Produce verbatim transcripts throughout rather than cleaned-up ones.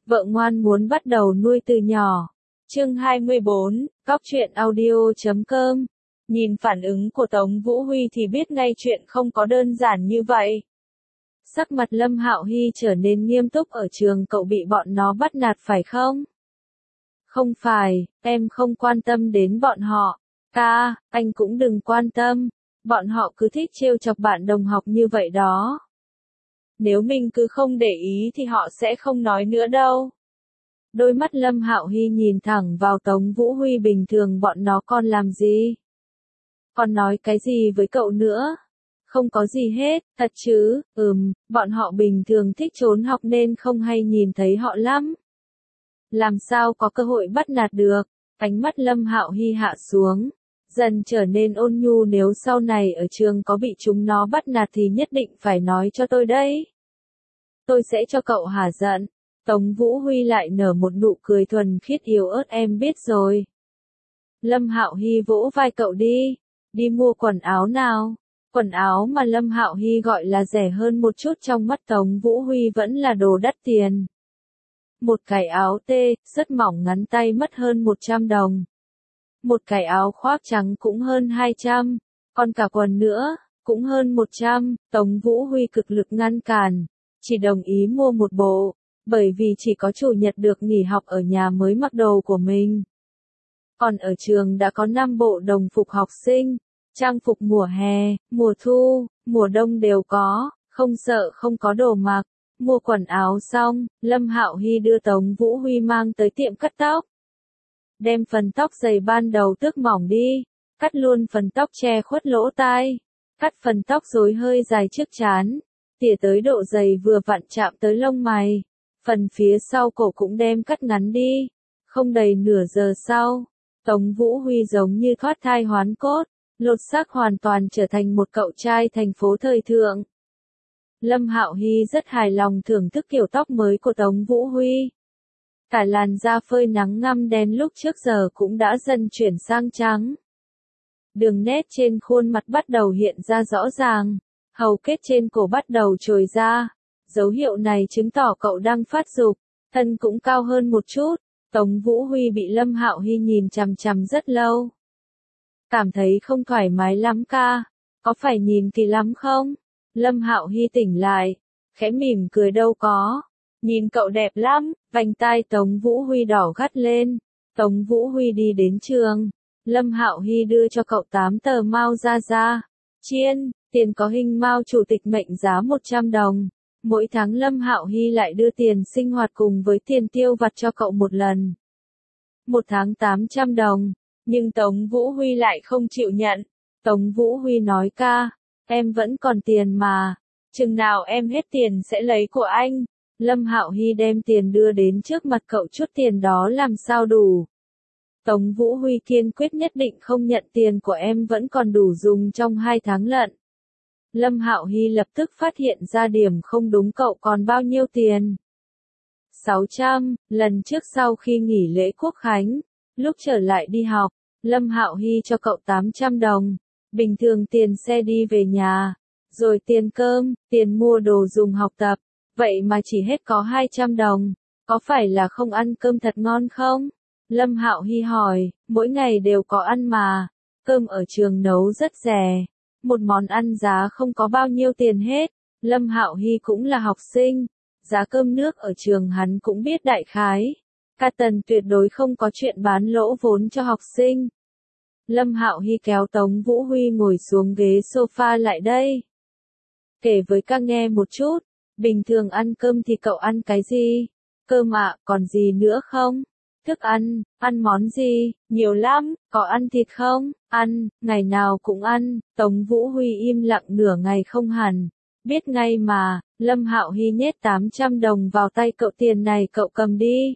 Vợ ngoan muốn bắt đầu nuôi từ nhỏ. Chương hai mươi bốn, Góc truyện audio chấm com. Nhìn phản ứng của Tống Vũ Huy thì biết ngay chuyện không có đơn giản như vậy. Sắc mặt Lâm Hạo Hy trở nên nghiêm túc. Ở trường cậu bị bọn nó bắt nạt phải không? Không phải, em không quan tâm đến bọn họ. Ca, anh cũng đừng quan tâm. Bọn họ cứ thích trêu chọc bạn đồng học như vậy đó. Nếu mình cứ không để ý thì họ sẽ không nói nữa đâu. Đôi mắt Lâm Hạo Hy nhìn thẳng vào Tống Vũ Huy. Bình thường bọn nó còn làm gì? Còn nói cái gì với cậu nữa? Không có gì hết, thật chứ, ừm, bọn họ bình thường thích trốn học nên không hay nhìn thấy họ lắm. Làm sao có cơ hội bắt nạt được? Ánh mắt Lâm Hạo Hy hạ xuống, dần trở nên ôn nhu. Nếu sau này ở trường có bị chúng nó bắt nạt thì nhất định phải nói cho tôi đấy. Tôi sẽ cho cậu hả giận. Tống Vũ Huy lại nở một nụ cười thuần khiết yếu ớt. Em biết rồi. Lâm Hạo Hy vỗ vai cậu đi. Đi mua quần áo nào. Quần áo mà Lâm Hạo Hy gọi là rẻ hơn một chút trong mắt Tống Vũ Huy vẫn là đồ đắt tiền. Một cái áo tê, rất mỏng ngắn tay mất hơn một trăm đồng. Một cái áo khoác trắng cũng hơn hai trăm. Còn cả quần nữa, cũng hơn một trăm. Tống Vũ Huy cực lực ngăn cản. Chỉ đồng ý mua một bộ. Bởi vì chỉ có chủ nhật được nghỉ học ở nhà mới mặc đồ của mình. Còn ở trường đã có năm bộ đồng phục học sinh. Trang phục mùa hè, mùa thu, mùa đông đều có, không sợ không có đồ mặc. Mua quần áo xong, Lâm Hạo Hy đưa Tống Vũ Huy mang tới tiệm cắt tóc. Đem phần tóc dày ban đầu tước mỏng đi, cắt luôn phần tóc che khuất lỗ tai, cắt phần tóc rối hơi dài trước trán, tỉa tới độ dày vừa vặn chạm tới lông mày. Phần phía sau cổ cũng đem cắt ngắn đi. Không đầy nửa giờ sau, Tống Vũ Huy giống như thoát thai hoán cốt, lột xác hoàn toàn trở thành một cậu trai thành phố thời thượng. Lâm Hạo Hy rất hài lòng thưởng thức kiểu tóc mới của Tống Vũ Huy. Cả làn da phơi nắng ngăm đen lúc trước giờ cũng đã dần chuyển sang trắng. Đường nét trên khuôn mặt bắt đầu hiện ra rõ ràng, hầu kết trên cổ bắt đầu trồi ra. Dấu hiệu này chứng tỏ cậu đang phát dục, thân cũng cao hơn một chút. Tống Vũ Huy bị Lâm Hạo Hy nhìn chằm chằm rất lâu. Cảm thấy không thoải mái lắm ca, có phải nhìn kỳ lắm không? Lâm Hạo Hy tỉnh lại, khẽ mỉm cười đâu có, nhìn cậu đẹp lắm. Vành tai Tống Vũ Huy đỏ gắt lên. Tống Vũ Huy đi đến trường, Lâm Hạo Hy đưa cho cậu tám tờ Mao ra ra. Chiên, tiền có hình Mao chủ tịch mệnh giá một trăm đồng. Mỗi tháng Lâm Hạo Hy lại đưa tiền sinh hoạt cùng với tiền tiêu vặt cho cậu một lần. Một tháng tám trăm đồng, nhưng Tống Vũ Huy lại không chịu nhận. Tống Vũ Huy nói ca, em vẫn còn tiền mà, chừng nào em hết tiền sẽ lấy của anh. Lâm Hạo Hy đem tiền đưa đến trước mặt cậu, chút tiền đó làm sao đủ. Tống Vũ Huy kiên quyết nhất định không nhận, tiền của em vẫn còn đủ dùng trong hai tháng lận. Lâm Hạo Hy lập tức phát hiện ra điểm không đúng, cậu còn bao nhiêu tiền? sáu trăm, lần trước sau khi nghỉ lễ Quốc Khánh, lúc trở lại đi học, Lâm Hạo Hy cho cậu tám trăm đồng, bình thường tiền xe đi về nhà, rồi tiền cơm, tiền mua đồ dùng học tập, vậy mà chỉ hết có hai trăm đồng, có phải là không ăn cơm thật ngon không? Lâm Hạo Hy hỏi, mỗi ngày đều có ăn mà, cơm ở trường nấu rất rẻ. Một món ăn giá không có bao nhiêu tiền hết. Lâm Hạo Hy cũng là học sinh, giá cơm nước ở trường hắn cũng biết đại khái. Cả Tần tuyệt đối không có chuyện bán lỗ vốn cho học sinh. Lâm Hạo Hy kéo Tống Vũ Huy ngồi xuống ghế sofa lại đây. Kể với ca nghe một chút, bình thường ăn cơm thì cậu ăn cái gì? Cơm ạ, còn gì nữa không? Thức ăn, ăn món gì? Nhiều lắm, có ăn thịt không? Ăn, ngày nào cũng ăn. Tống Vũ Huy im lặng nửa ngày không hẳn. Biết ngay mà, Lâm Hạo Hy nhét tám trăm đồng vào tay cậu, tiền này cậu cầm đi.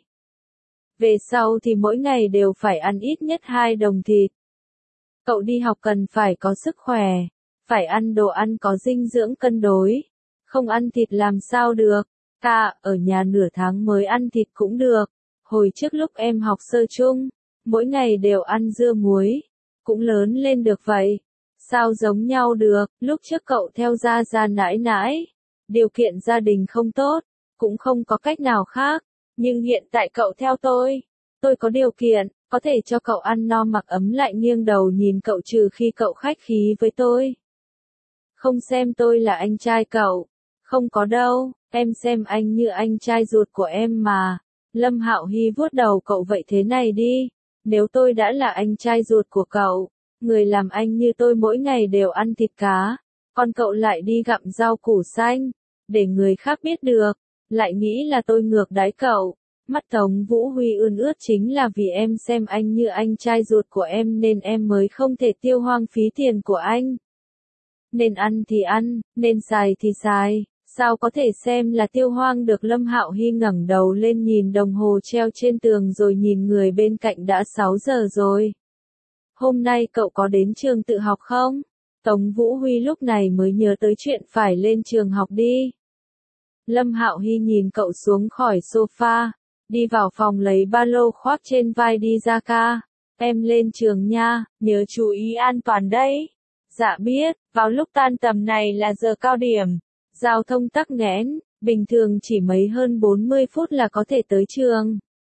Về sau thì mỗi ngày đều phải ăn ít nhất hai đồng thịt. Cậu đi học cần phải có sức khỏe, phải ăn đồ ăn có dinh dưỡng cân đối. Không ăn thịt làm sao được? Ca, ở nhà nửa tháng mới ăn thịt cũng được. Hồi trước lúc em học sơ chung, mỗi ngày đều ăn dưa muối, cũng lớn lên được vậy. Sao giống nhau được, lúc trước cậu theo gia gia nãi nãi, điều kiện gia đình không tốt, cũng không có cách nào khác. Nhưng hiện tại cậu theo tôi. Tôi có điều kiện, có thể cho cậu ăn no mặc ấm lại nghiêng đầu nhìn cậu trừ khi cậu khách khí với tôi. Không xem tôi là anh trai cậu. Không có đâu, em xem anh như anh trai ruột của em mà. Lâm Hạo Hy vuốt đầu cậu vậy thế này đi. Nếu tôi đã là anh trai ruột của cậu, người làm anh như tôi mỗi ngày đều ăn thịt cá, còn cậu lại đi gặm rau củ xanh, để người khác biết được, lại nghĩ là tôi ngược đãi cậu. Mắt Tống Vũ Huy ươn ướt chính là vì em xem anh như anh trai ruột của em nên em mới không thể tiêu hoang phí tiền của anh. Nên ăn thì ăn, nên xài thì xài, sao có thể xem là tiêu hoang được. Lâm Hạo Hy ngẩng đầu lên nhìn đồng hồ treo trên tường rồi nhìn người bên cạnh đã sáu giờ rồi. Hôm nay cậu có đến trường tự học không? Tống Vũ Huy lúc này mới nhớ tới chuyện phải lên trường học đi. Lâm Hạo Hy nhìn cậu xuống khỏi sofa, đi vào phòng lấy ba lô khoác trên vai đi ra ca. Em lên trường nha, nhớ chú ý an toàn đấy. Dạ biết, vào lúc tan tầm này là giờ cao điểm. Giao thông tắc nghẽn, bình thường chỉ mấy hơn bốn mươi phút là có thể tới trường.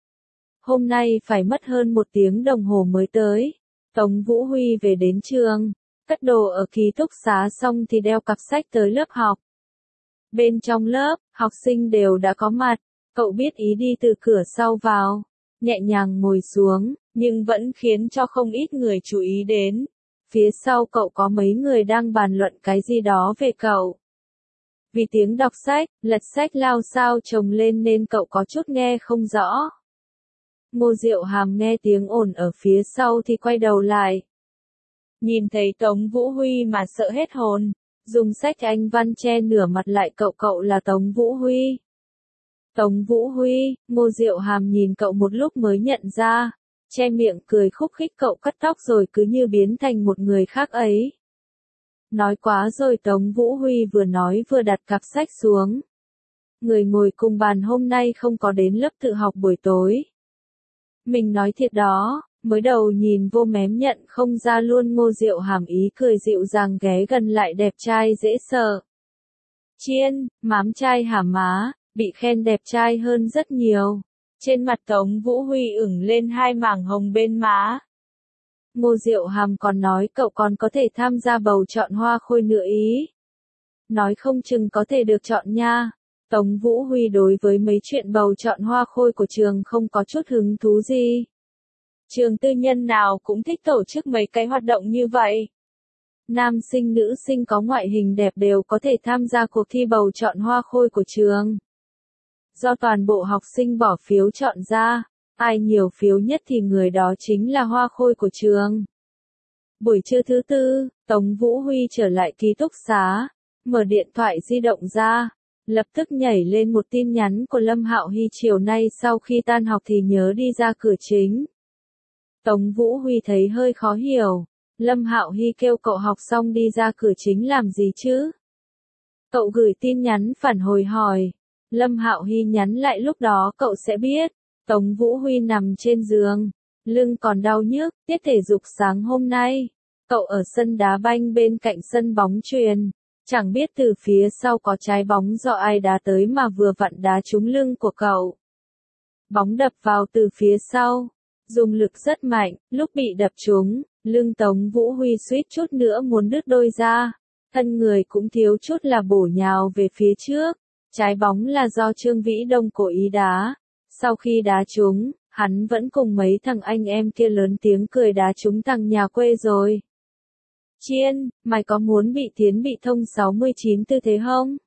Hôm nay phải mất hơn một tiếng đồng hồ mới tới. Tống Vũ Huy về đến trường, cất đồ ở ký túc xá xong thì đeo cặp sách tới lớp học. Bên trong lớp, học sinh đều đã có mặt, cậu biết ý đi từ cửa sau vào, nhẹ nhàng ngồi xuống, nhưng vẫn khiến cho không ít người chú ý đến. Phía sau cậu có mấy người đang bàn luận cái gì đó về cậu. Vì tiếng đọc sách, lật sách lao sao chồng lên nên cậu có chút nghe không rõ. Ngô Diệu Hàm nghe tiếng ồn ở phía sau thì quay đầu lại. Nhìn thấy Tống Vũ Huy mà sợ hết hồn, dùng sách Anh văn che nửa mặt lại. Cậu cậu là Tống Vũ Huy. Tống Vũ Huy, Ngô Diệu Hàm nhìn cậu một lúc mới nhận ra, che miệng cười khúc khích. Cậu cắt tóc rồi cứ như biến thành một người khác ấy. Nói quá rồi. Tống Vũ Huy vừa nói vừa đặt cặp sách xuống. Người ngồi cùng bàn hôm nay không có đến lớp tự học buổi tối. Mình nói thiệt đó, mới đầu nhìn vô mém nhận không ra luôn. Ngô Diệu Hàm ý cười dịu dàng ghé gần lại. Đẹp trai dễ sợ. Chiên, mám trai hả má, bị khen đẹp trai hơn rất nhiều. Trên mặt Tống Vũ Huy ửng lên hai mảng hồng bên má. Ngô Diệu Hàm còn nói cậu còn có thể tham gia bầu chọn hoa khôi nữa ý. Nói không chừng có thể được chọn nha. Tống Vũ Huy đối với mấy chuyện bầu chọn hoa khôi của trường không có chút hứng thú gì. Trường tư nhân nào cũng thích tổ chức mấy cái hoạt động như vậy. Nam sinh nữ sinh có ngoại hình đẹp đều có thể tham gia cuộc thi bầu chọn hoa khôi của trường. Do toàn bộ học sinh bỏ phiếu chọn ra, ai nhiều phiếu nhất thì người đó chính là hoa khôi của trường. Buổi trưa thứ tư, Tống Vũ Huy trở lại ký túc xá, mở điện thoại di động ra, lập tức nhảy lên một tin nhắn của Lâm Hạo Hy chiều nay sau khi tan học thì nhớ đi ra cửa chính. Tống Vũ Huy thấy hơi khó hiểu, Lâm Hạo Hy kêu cậu học xong đi ra cửa chính làm gì chứ? Cậu gửi tin nhắn phản hồi hỏi. Lâm Hạo Hy nhắn lại lúc đó cậu sẽ biết. Tống Vũ Huy nằm trên giường, lưng còn đau nhức, tiết thể dục sáng hôm nay. Cậu ở sân đá banh bên cạnh sân bóng chuyền, chẳng biết từ phía sau có trái bóng do ai đá tới mà vừa vặn đá trúng lưng của cậu. Bóng đập vào từ phía sau, dùng lực rất mạnh, lúc bị đập trúng, lưng Tống Vũ Huy suýt chút nữa muốn đứt đôi ra, thân người cũng thiếu chút là bổ nhào về phía trước. Trái bóng là do Trương Vĩ Đông cố ý đá. Sau khi đá trúng, hắn vẫn cùng mấy thằng anh em kia lớn tiếng cười đá trúng thằng nhà quê rồi. Chiên, mày có muốn bị tiến bị thông sáu mươi chín tư thế không?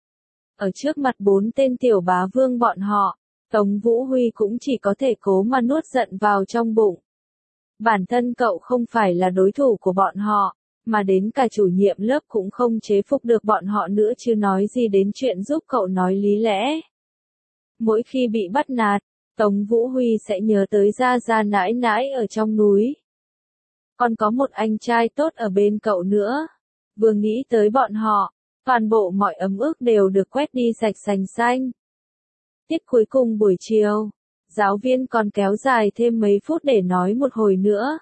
Ở trước mặt bốn tên tiểu bá vương bọn họ, Tống Vũ Huy cũng chỉ có thể cố mà nuốt giận vào trong bụng. Bản thân cậu không phải là đối thủ của bọn họ, mà đến cả chủ nhiệm lớp cũng không chế phục được bọn họ nữa chứ nói gì đến chuyện giúp cậu nói lý lẽ. Mỗi khi bị bắt nạt, Tống Vũ Huy sẽ nhớ tới Gia Gia nãi nãi ở trong núi. Còn có một anh trai tốt ở bên cậu nữa. Vừa nghĩ tới bọn họ, toàn bộ mọi ấm ức đều được quét đi sạch sành xanh. Tiết cuối cùng buổi chiều, giáo viên còn kéo dài thêm mấy phút để nói một hồi nữa.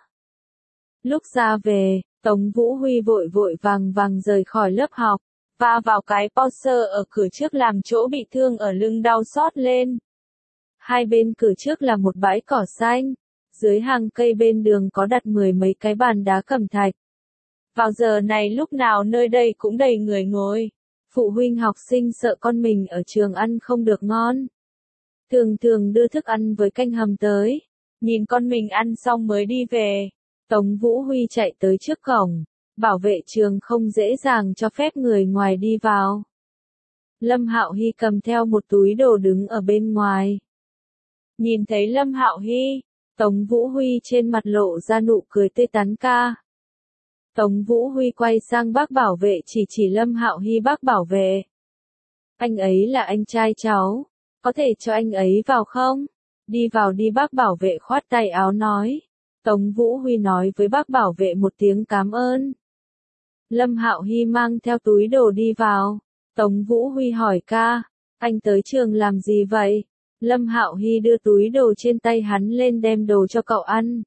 Lúc ra về, Tống Vũ Huy vội vội vàng vàng rời khỏi lớp học, va vào cái Porsche ở cửa trước làm chỗ bị thương ở lưng đau xót lên. Hai bên cửa trước là một bãi cỏ xanh, dưới hàng cây bên đường có đặt mười mấy cái bàn đá cẩm thạch. Vào giờ này lúc nào nơi đây cũng đầy người ngồi. Phụ huynh học sinh sợ con mình ở trường ăn không được ngon. Thường thường đưa thức ăn với canh hầm tới. Nhìn con mình ăn xong mới đi về. Tống Vũ Huy chạy tới trước cổng. Bảo vệ trường không dễ dàng cho phép người ngoài đi vào. Lâm Hạo Hy cầm theo một túi đồ đứng ở bên ngoài. Nhìn thấy Lâm Hạo Hy, Tống Vũ Huy trên mặt lộ ra nụ cười tươi tắn ca. Tống Vũ Huy quay sang bác bảo vệ chỉ chỉ Lâm Hạo Hy bác bảo vệ. Anh ấy là anh trai cháu, có thể cho anh ấy vào không? Đi vào đi bác bảo vệ khoát tay áo nói. Tống Vũ Huy nói với bác bảo vệ một tiếng cảm ơn. Lâm Hạo Hy mang theo túi đồ đi vào. Tống Vũ Huy hỏi ca, anh tới trường làm gì vậy? Lâm Hạo Hy đưa túi đồ trên tay hắn lên đem đồ cho cậu ăn.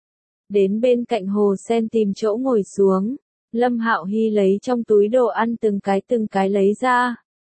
Đến bên cạnh hồ sen tìm chỗ ngồi xuống. Lâm Hạo Hy lấy trong túi đồ ăn từng cái từng cái lấy ra.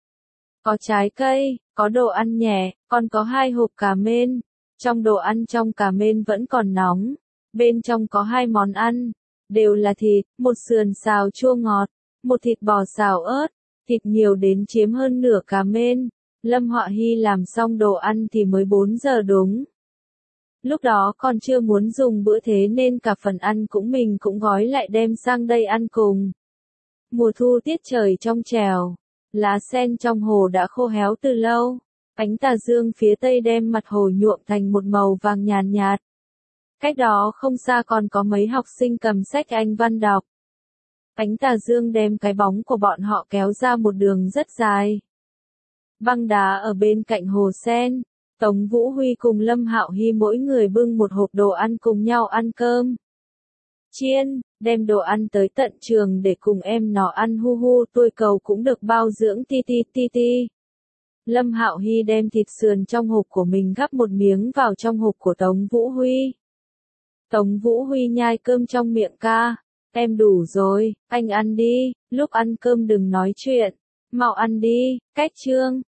Có trái cây, có đồ ăn nhẹ, còn có hai hộp cà mên. Trong đồ ăn trong cà mên vẫn còn nóng. Bên trong có hai món ăn, đều là thịt, một sườn xào chua ngọt, một thịt bò xào ớt, thịt nhiều đến chiếm hơn nửa cà mên. Lâm Hạo Hy làm xong đồ ăn thì mới bốn giờ đúng. Lúc đó còn chưa muốn dùng bữa thế nên cả phần ăn cũng mình cũng gói lại đem sang đây ăn cùng. Mùa thu tiết trời trong trèo, lá sen trong hồ đã khô héo từ lâu. Ánh tà dương phía tây đem mặt hồ nhuộm thành một màu vàng nhàn nhạt. Cách đó không xa còn có mấy học sinh cầm sách Anh văn đọc. Ánh tà dương đem cái bóng của bọn họ kéo ra một đường rất dài. Băng đá ở bên cạnh hồ sen, Tống Vũ Huy cùng Lâm Hạo Hy mỗi người bưng một hộp đồ ăn cùng nhau ăn cơm. Chiên, đem đồ ăn tới tận trường để cùng em nó ăn hu hu tôi cầu cũng được bao dưỡng ti ti ti ti. Lâm Hạo Hy đem thịt sườn trong hộp của mình gắp một miếng vào trong hộp của Tống Vũ Huy. Tống Vũ Huy nhai cơm trong miệng ca, em đủ rồi, anh ăn đi, lúc ăn cơm đừng nói chuyện, mau ăn đi, cách chương.